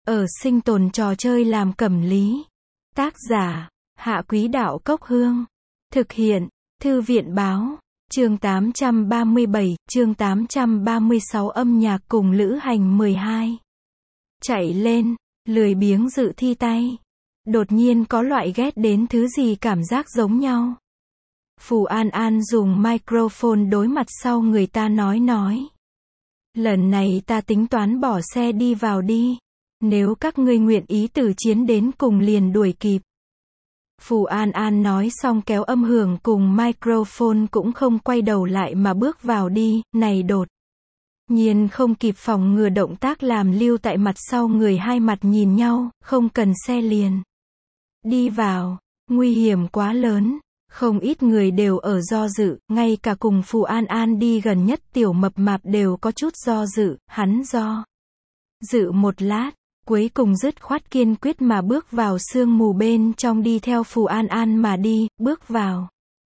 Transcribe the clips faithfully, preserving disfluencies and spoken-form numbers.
ở sinh tồn trò chơi làm cẩm lý. Tác giả, Hạ Quý Đạo Cốc Hương. Thực hiện, Thư viện Báo. Chương tám trăm ba mươi bảy, chương tám trăm ba mươi sáu âm nhạc cùng lữ hành mười hai. Chạy lên, lười biếng dự thi tay. Đột nhiên có loại ghét đến thứ gì cảm giác giống nhau. Phù An An dùng microphone đối mặt sau người ta nói nói. Lần này ta tính toán bỏ xe đi vào đi. Nếu các ngươi nguyện ý từ chiến đến cùng liền đuổi kịp. Phù An An nói xong kéo âm hưởng cùng microphone cũng không quay đầu lại mà bước vào đi, này đột nhiên không kịp phòng ngừa động tác làm lưu tại mặt sau người hai mặt nhìn nhau, không cần xe liền. Đi vào, nguy hiểm quá lớn, không ít người đều ở do dự, ngay cả cùng Phù An An đi gần nhất tiểu mập mạp đều có chút do dự, hắn do dự một lát. Cuối cùng dứt khoát kiên quyết mà bước vào sương mù bên trong đi theo Phù An An mà đi, bước vào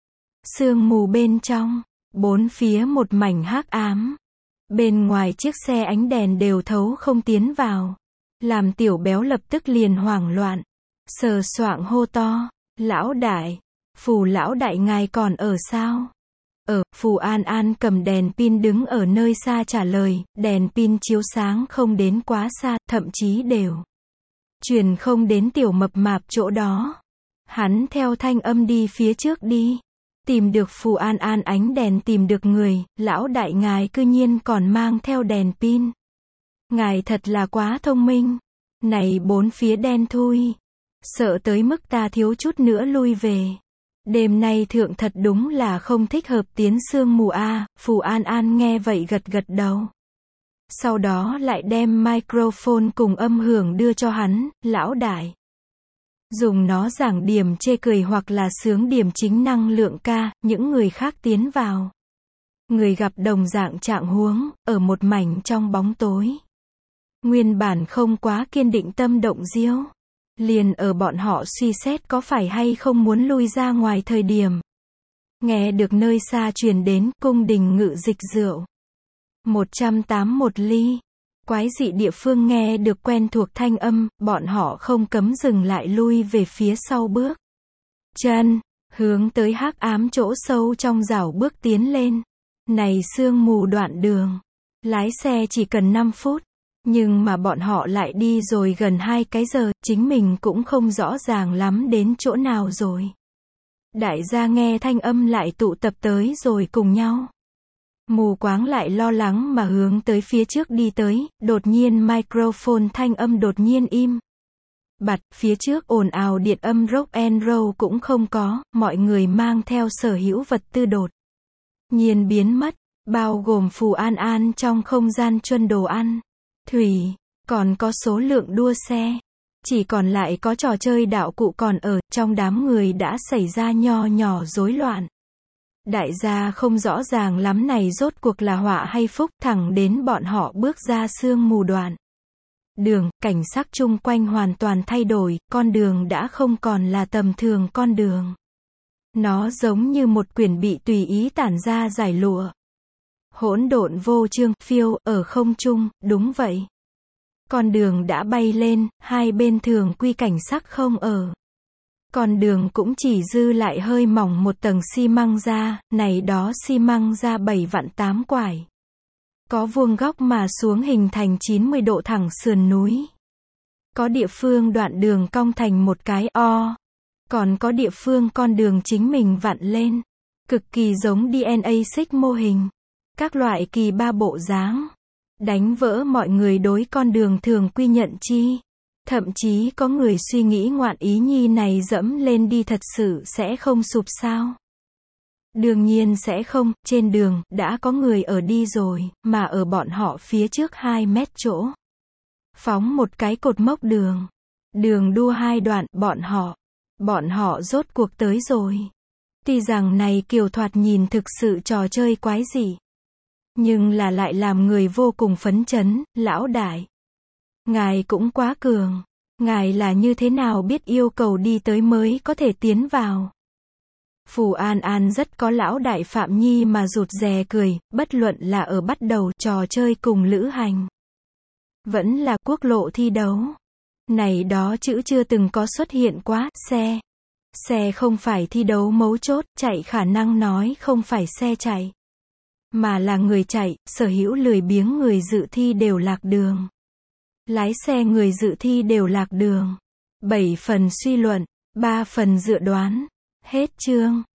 sương mù bên trong, bốn phía một mảnh hắc ám. Bên ngoài chiếc xe ánh đèn đều thấu không tiến vào. Làm tiểu béo lập tức liền hoảng loạn. Sờ soạng hô to, lão đại, Phù lão đại ngài còn ở sao? Ở, Phù An An cầm đèn pin đứng ở nơi xa trả lời, đèn pin chiếu sáng không đến quá xa, thậm chí đều truyền không đến tiểu mập mạp chỗ đó. Hắn theo thanh âm đi phía trước đi, tìm được Phù An An ánh đèn tìm được người, lão đại ngài cư nhiên còn mang theo đèn pin. Ngài thật là quá thông minh, này bốn phía đen thui, sợ tới mức ta thiếu chút nữa lui về. Đêm nay thượng thật đúng là không thích hợp tiến sương mù a. Phù An An nghe vậy gật gật đầu. Sau đó lại đem microphone cùng âm hưởng đưa cho hắn, lão đại. Dùng nó giảng điểm chê cười hoặc là sướng điểm chính năng lượng ca, những người khác tiến vào. Người gặp đồng dạng trạng huống, ở một mảnh trong bóng tối. Nguyên bản không quá kiên định tâm động diêu. Liền ở bọn họ suy xét có phải hay không muốn lui ra ngoài thời điểm. Nghe được nơi xa truyền đến cung đình ngự dịch rượu. một trăm tám mươi mốt ly. Quái dị địa phương nghe được quen thuộc thanh âm, bọn họ không cấm dừng lại lui về phía sau bước. Chân, hướng tới hắc ám chỗ sâu trong rảo bước tiến lên. Này sương mù đoạn đường. Lái xe chỉ cần năm phút. Nhưng mà bọn họ lại đi rồi gần hai cái giờ, chính mình cũng không rõ ràng lắm đến chỗ nào rồi. Đại gia nghe thanh âm lại tụ tập tới rồi cùng nhau. Mù quáng lại lo lắng mà hướng tới phía trước đi tới, đột nhiên microphone thanh âm đột nhiên im. Bặt, phía trước ồn ào điện âm rock and roll cũng không có, mọi người mang theo sở hữu vật tư đột nhiên biến mất, bao gồm Phù An An trong không gian chuân đồ ăn. Thủy, còn có số lượng đua xe. Chỉ còn lại có trò chơi đạo cụ còn ở, trong đám người đã xảy ra nho nhỏ rối loạn. Đại gia không rõ ràng lắm này rốt cuộc là họa hay phúc, thẳng đến bọn họ bước ra sương mù đoạn đường, cảnh sắc chung quanh hoàn toàn thay đổi, con đường đã không còn là tầm thường con đường. Nó giống như một quyển bị tùy ý tản ra giải lụa. Hỗn độn vô chương, phiêu, ở không trung, đúng vậy. Con đường đã bay lên, hai bên thường quy cảnh sắc không ở. Con đường cũng chỉ dư lại hơi mỏng một tầng xi măng ra, này đó xi măng ra bảy vạn tám quải. Có vuông góc mà xuống hình thành chín mươi độ thẳng sườn núi. Có địa phương đoạn đường cong thành một cái O. Còn có địa phương con đường chính mình vặn lên. Cực kỳ giống đê en a xích mô hình. Các loại kỳ ba bộ dáng, đánh vỡ mọi người đối con đường thường quy nhận chi. Thậm chí có người suy nghĩ ngoạn ý nhi này dẫm lên đi thật sự sẽ không sụp sao. Đương nhiên sẽ không, trên đường, đã có người ở đi rồi, mà ở bọn họ phía trước hai mét chỗ. Phóng một cái cột mốc đường. Đường đua hai đoạn, bọn họ. Bọn họ rốt cuộc tới rồi. Tuy rằng này kiểu thoạt nhìn thực sự trò chơi quái dị. Nhưng là lại làm người vô cùng phấn chấn, lão đại. Ngài cũng quá cường. Ngài là như thế nào biết yêu cầu đi tới mới có thể tiến vào. Phù An An rất có lão đại Phạm Nhi mà rụt rè cười, bất luận là ở bắt đầu trò chơi cùng lữ hành. Vẫn là quốc lộ thi đấu. Này đó chữ chưa từng có xuất hiện quá, xe. Xe không phải thi đấu mấu chốt, chạy khả năng nói không phải xe chạy. Mà là người chạy, sở hữu lười biếng người dự thi đều lạc đường. Lái xe người dự thi đều lạc đường. bảy phần suy luận, ba phần dự đoán. Hết chương.